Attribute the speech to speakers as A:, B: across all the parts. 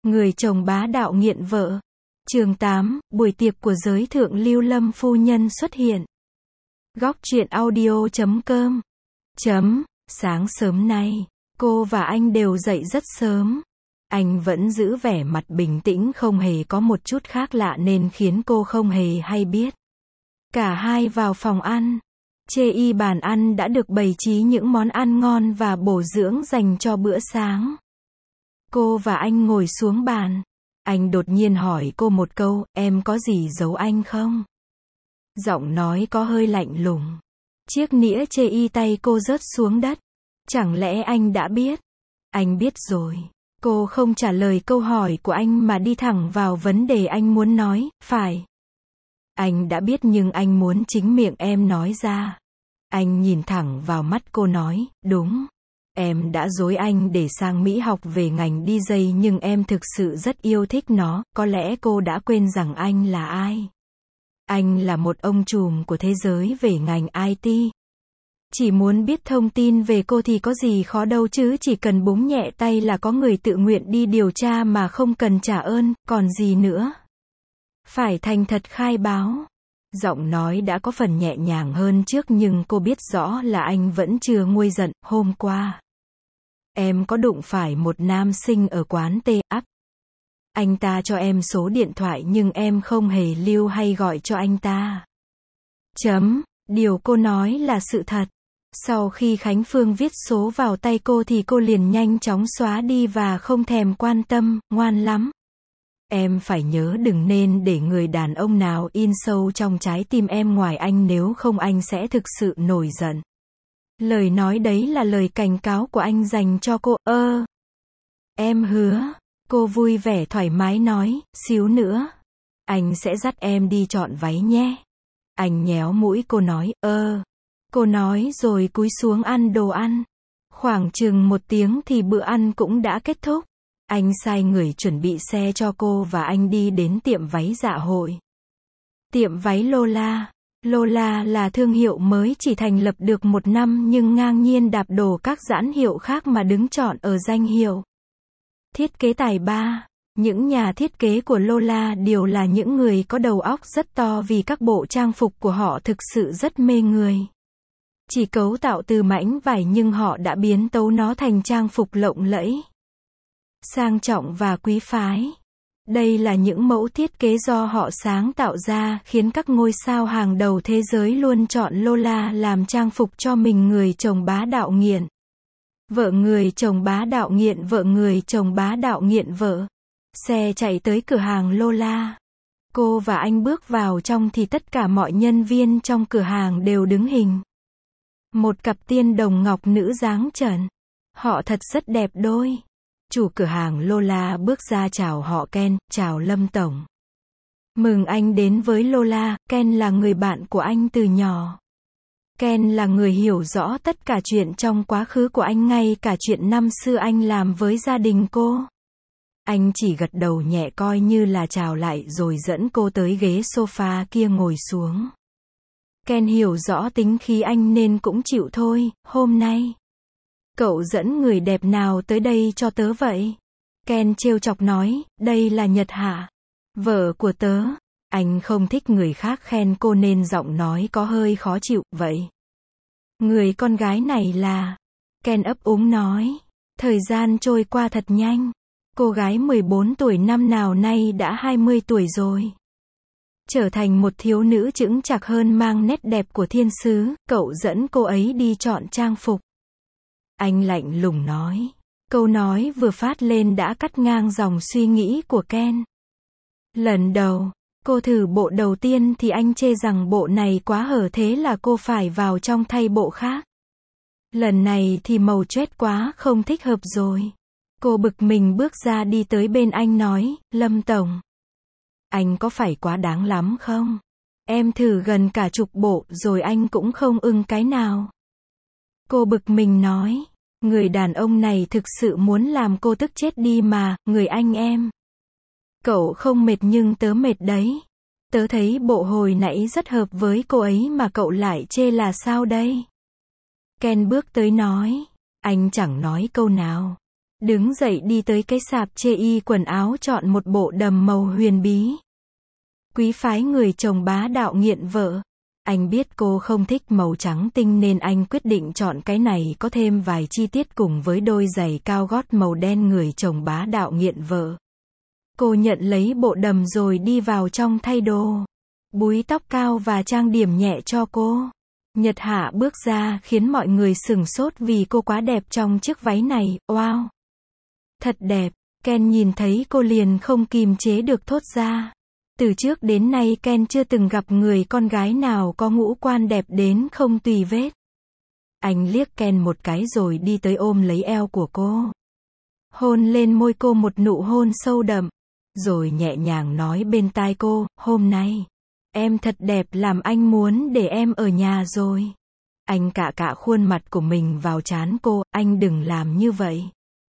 A: Người chồng bá đạo nghiện vợ. Chương 8, buổi tiệc của giới thượng lưu Lâm phu nhân xuất hiện. Góc truyện audio.com. Sáng sớm nay, cô và anh đều dậy rất sớm. Anh vẫn giữ vẻ mặt bình tĩnh, không hề có một chút khác lạ nên khiến cô không hề hay biết. Cả hai vào phòng ăn. Chê bàn ăn đã được bày trí những món ăn ngon và bổ dưỡng dành cho bữa sáng. Cô và anh ngồi xuống bàn. Anh đột nhiên hỏi cô một câu, em có gì giấu anh không? Giọng nói có hơi lạnh lùng. Chiếc nĩa chê tay cô rớt xuống đất. Chẳng lẽ anh đã biết? Anh biết rồi. Cô không trả lời câu hỏi của anh mà đi thẳng vào vấn đề anh muốn nói, phải. Anh đã biết nhưng anh muốn chính miệng em nói ra. Anh nhìn thẳng vào mắt cô nói, đúng. Em đã dối anh để sang Mỹ học về ngành DJ nhưng em thực sự rất yêu thích nó, có lẽ cô đã quên rằng anh là ai. Anh là một ông trùm của thế giới về ngành IT. Chỉ muốn biết thông tin về cô thì có gì khó đâu chứ, chỉ cần búng nhẹ tay là có người tự nguyện đi điều tra mà không cần trả ơn, còn gì nữa. Phải thành thật khai báo. Giọng nói đã có phần nhẹ nhàng hơn trước nhưng cô biết rõ là anh vẫn chưa nguôi giận. Hôm qua, em có đụng phải một nam sinh ở quán T-up. Anh ta cho em số điện thoại nhưng em không hề lưu hay gọi cho anh ta. Điều cô nói là sự thật. Sau khi Khánh Phương viết số vào tay cô thì cô liền nhanh chóng xóa đi và không thèm quan tâm, ngoan lắm. Em phải nhớ đừng nên để người đàn ông nào in sâu trong trái tim em ngoài anh, nếu không anh sẽ thực sự nổi giận. Lời nói đấy là lời cảnh cáo của anh dành cho cô. Em hứa. Cô vui vẻ thoải mái nói, xíu nữa. Anh sẽ dắt em đi chọn váy nhé. Anh nhéo mũi cô nói, Cô nói rồi cúi xuống ăn đồ ăn. Khoảng chừng 1 tiếng thì bữa ăn cũng đã kết thúc. Anh sai người chuẩn bị xe cho cô và anh đi đến tiệm váy dạ hội. Tiệm váy Lola. Lola là thương hiệu mới chỉ thành lập được 1 năm nhưng ngang nhiên đạp đổ các nhãn hiệu khác mà đứng chọn ở danh hiệu. Thiết kế tài ba. Những nhà thiết kế của Lola đều là những người có đầu óc rất to vì các bộ trang phục của họ thực sự rất mê người. Chỉ cấu tạo từ mảnh vải nhưng họ đã biến tấu nó thành trang phục lộng lẫy, sang trọng và quý phái. Đây là những mẫu thiết kế do họ sáng tạo ra, khiến các ngôi sao hàng đầu thế giới luôn chọn Lola làm trang phục cho mình. Người chồng bá đạo nghiện vợ, người chồng bá đạo nghiện vợ, người chồng bá đạo nghiện vợ. Xe chạy tới cửa hàng Lola. Cô và anh bước vào trong thì tất cả mọi nhân viên trong cửa hàng đều đứng hình. Một cặp tiên đồng ngọc nữ dáng trần. Họ thật rất đẹp đôi. Chủ cửa hàng Lola bước ra chào họ Ken, chào Lâm Tổng. Mừng anh đến với Lola. Ken là người bạn của anh từ nhỏ. Ken là người hiểu rõ tất cả chuyện trong quá khứ của anh, ngay cả chuyện năm xưa anh làm với gia đình cô. Anh chỉ gật đầu nhẹ coi như là chào lại rồi dẫn cô tới ghế sofa kia ngồi xuống. Ken hiểu rõ tính khí anh nên cũng chịu thôi. Hôm nay, cậu dẫn người đẹp nào tới đây cho tớ vậy? Ken trêu chọc nói, đây là Nhật Hạ, vợ của tớ. Anh không thích người khác khen cô nên giọng nói có hơi khó chịu. Vậy, người con gái này là... Ken ấp úng nói. Thời gian trôi qua thật nhanh. Cô gái 14 tuổi năm nào nay đã 20 tuổi rồi. Trở thành một thiếu nữ chững chạc hơn, mang nét đẹp của thiên sứ. Cậu dẫn cô ấy đi chọn trang phục. Anh lạnh lùng nói. Câu nói vừa phát lên đã cắt ngang dòng suy nghĩ của Ken. Lần đầu cô thử bộ đầu tiên thì anh chê rằng bộ này quá hở, thế là cô phải vào trong thay bộ khác. Lần này thì màu choét quá, không thích hợp rồi. Cô bực mình bước ra đi tới bên anh nói, Lâm Tổng, anh có phải quá đáng lắm không? Em thử gần cả chục bộ rồi anh cũng không ưng cái nào. Cô bực mình nói, người đàn ông này thực sự muốn làm cô tức chết đi mà. Người anh em, cậu không mệt nhưng tớ mệt đấy. Tớ thấy bộ hồi nãy rất hợp với cô ấy mà cậu lại chê là sao đây? Ken bước tới nói. Anh chẳng nói câu nào. Đứng dậy đi tới cái sạp chê y quần áo chọn một bộ đầm màu huyền bí. Quý phái người chồng bá đạo nghiện vợ. Anh biết cô không thích màu trắng tinh nên anh quyết định chọn cái này có thêm vài chi tiết cùng với đôi giày cao gót màu đen người chồng bá đạo nghiện vợ. Cô nhận lấy bộ đầm rồi đi vào trong thay đồ. Búi tóc cao và trang điểm nhẹ cho cô. Nhật Hạ bước ra khiến mọi người sửng sốt vì cô quá đẹp trong chiếc váy này, wow. Thật đẹp, Ken nhìn thấy cô liền không kìm chế được thốt ra. Từ trước đến nay Ken chưa từng gặp người con gái nào có ngũ quan đẹp đến không tì vết. Anh liếc Ken một cái rồi đi tới ôm lấy eo của cô. Hôn lên môi cô một nụ hôn sâu đậm. Rồi nhẹ nhàng nói bên tai cô, hôm nay, em thật đẹp làm anh muốn để em ở nhà rồi. Anh cạ khuôn mặt của mình vào trán cô, anh đừng làm như vậy.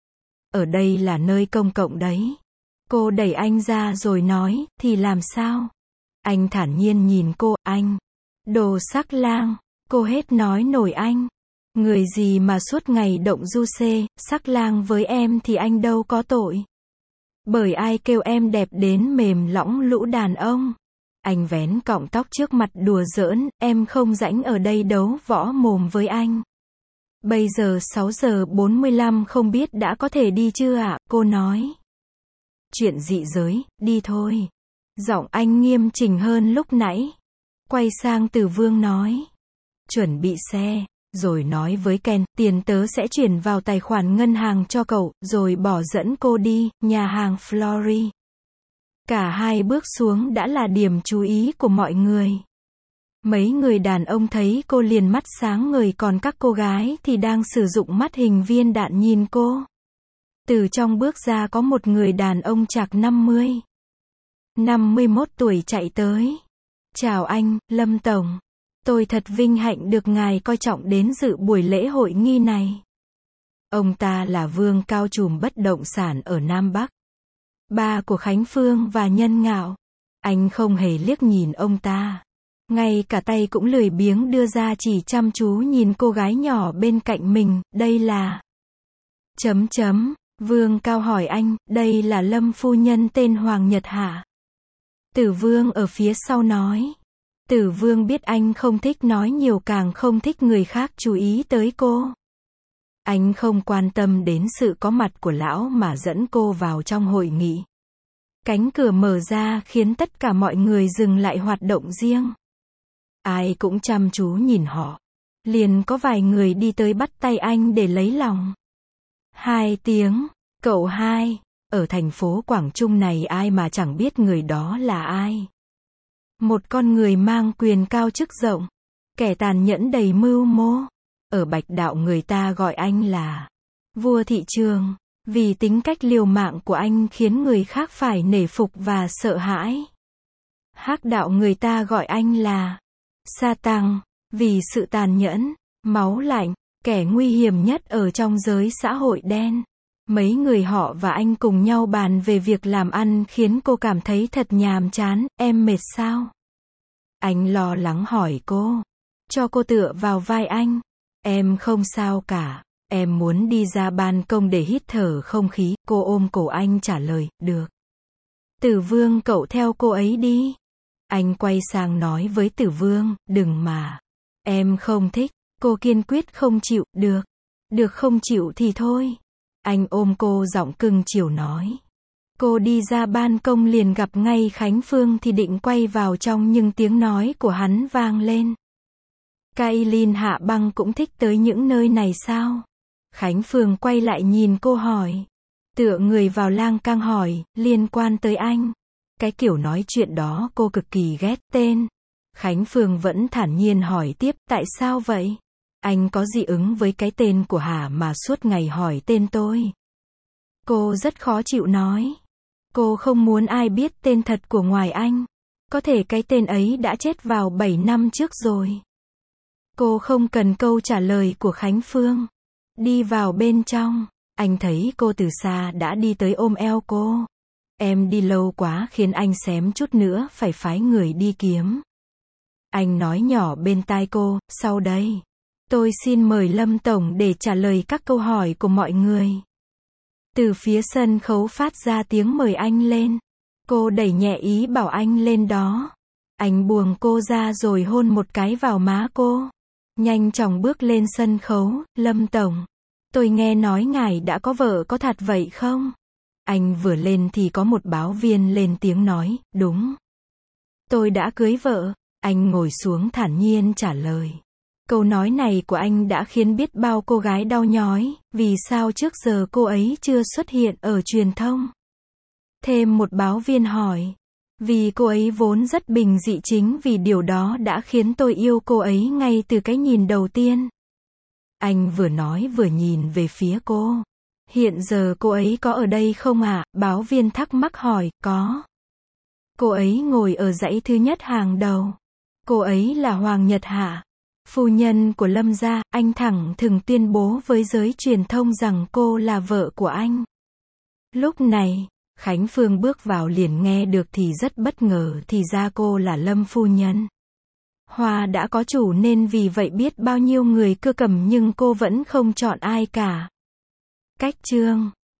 A: Ở đây là nơi công cộng đấy. Cô đẩy anh ra rồi nói, thì làm sao? Anh thản nhiên nhìn cô, anh. Đồ sắc lang. Cô hết nói nổi anh. Người gì mà suốt ngày động du xê, sắc lang với em thì anh đâu có tội. Bởi ai kêu em đẹp đến mềm lõng lũ đàn ông. Anh vén cọng tóc trước mặt đùa giỡn, em không rảnh ở đây đấu võ mồm với anh. Bây giờ 6 giờ 45 không biết đã có thể đi chưa ạ, cô nói. Chuyện dị giới, đi thôi. Giọng anh nghiêm chỉnh hơn lúc nãy. Quay sang Từ Vương nói. Chuẩn bị xe, rồi nói với Ken, tiền tớ sẽ chuyển vào tài khoản ngân hàng cho cậu, rồi bỏ dẫn cô đi, nhà hàng Flory. Cả hai bước xuống đã là điểm chú ý của mọi người. Mấy người đàn ông thấy cô liền mắt sáng ngời còn các cô gái thì đang sử dụng mắt hình viên đạn nhìn cô. Từ trong bước ra có một người đàn ông chạc 51 tuổi chạy tới. Chào anh, Lâm Tổng. Tôi thật vinh hạnh được ngài coi trọng đến dự buổi lễ hội nghi này. Ông ta là Vương Cao trùm bất động sản ở Nam Bắc. Ba của Khánh Phương và Nhân Ngạo. Anh không hề liếc nhìn ông ta. Ngay cả tay cũng lười biếng đưa ra chỉ chăm chú nhìn cô gái nhỏ bên cạnh mình, đây là... Vương Cao hỏi anh, đây là Lâm phu nhân tên Hoàng Nhật Hạ. Tử Vương ở phía sau nói. Tử Vương biết anh không thích nói nhiều càng không thích người khác chú ý tới cô. Anh không quan tâm đến sự có mặt của lão mà dẫn cô vào trong hội nghị. Cánh cửa mở ra khiến tất cả mọi người dừng lại hoạt động riêng. Ai cũng chăm chú nhìn họ. Liền có vài người đi tới bắt tay anh để lấy lòng. 2 tiếng, cậu hai, ở thành phố Quảng Trung này ai mà chẳng biết người đó là ai. Một con người mang quyền cao chức rộng, kẻ tàn nhẫn đầy mưu mô. Ở Bạch Đạo người ta gọi anh là vua thị trường, vì tính cách liều mạng của anh khiến người khác phải nể phục và sợ hãi. Hắc Đạo người ta gọi anh là Sa Tăng, vì sự tàn nhẫn, máu lạnh, kẻ nguy hiểm nhất ở trong giới xã hội đen. Mấy người họ và anh cùng nhau bàn về việc làm ăn khiến cô cảm thấy thật nhàm chán, em mệt sao? Anh lo lắng hỏi cô. Cho cô tựa vào vai anh. Em không sao cả, em muốn đi ra ban công để hít thở không khí, cô ôm cổ anh trả lời, được. Tử Vương cậu theo cô ấy đi. Anh quay sang nói với Tử Vương, đừng mà. Em không thích, cô kiên quyết không chịu, được. Được không chịu thì thôi. Anh ôm cô giọng cưng chiều nói. Cô đi ra ban công liền gặp ngay Khánh Phương thì định quay vào trong nhưng tiếng nói của hắn vang lên. Kailin Hạ Băng cũng thích tới những nơi này sao? Khánh Phương quay lại nhìn cô hỏi. Tựa người vào lan can hỏi, liên quan tới anh. Cái kiểu nói chuyện đó cô cực kỳ ghét tên. Khánh Phương vẫn thản nhiên hỏi tiếp, tại sao vậy? Anh có dị ứng với cái tên của Hà mà suốt ngày hỏi tên tôi. Cô rất khó chịu nói. Cô không muốn ai biết tên thật của ngoài anh. Có thể cái tên ấy đã chết vào 7 năm trước rồi. Cô không cần câu trả lời của Khánh Phương. Đi vào bên trong, anh thấy cô từ xa đã đi tới ôm eo cô. Em đi lâu quá khiến anh xém chút nữa phải phái người đi kiếm. Anh nói nhỏ bên tai cô, sau đây, tôi xin mời Lâm Tổng để trả lời các câu hỏi của mọi người. Từ phía sân khấu phát ra tiếng mời anh lên. Cô đẩy nhẹ ý bảo anh lên đó. Anh buông cô ra rồi hôn một cái vào má cô. Nhanh chóng bước lên sân khấu, Lâm Tổng. Tôi nghe nói ngài đã có vợ có thật vậy không? Anh vừa lên thì có một báo viên lên tiếng nói, đúng. Tôi đã cưới vợ. Anh ngồi xuống thản nhiên trả lời. Câu nói này của anh đã khiến biết bao cô gái đau nhói, vì sao trước giờ cô ấy chưa xuất hiện ở truyền thông? Thêm một báo viên hỏi. Vì cô ấy vốn rất bình dị, chính vì điều đó đã khiến tôi yêu cô ấy ngay từ cái nhìn đầu tiên. Anh vừa nói vừa nhìn về phía cô. Hiện giờ cô ấy có ở đây không ạ? Báo viên thắc mắc hỏi, có. Cô ấy ngồi ở dãy thứ nhất hàng đầu. Cô ấy là Hoàng Nhật Hạ, phu nhân của Lâm gia. Anh thẳng thừng tuyên bố với giới truyền thông rằng cô là vợ của anh. Lúc này, Khánh Phương bước vào liền nghe được thì rất bất ngờ, thì ra cô là Lâm phu nhân. Hoa đã có chủ nên vì vậy biết bao nhiêu người cưa cầm nhưng cô vẫn không chọn ai cả. Cách chương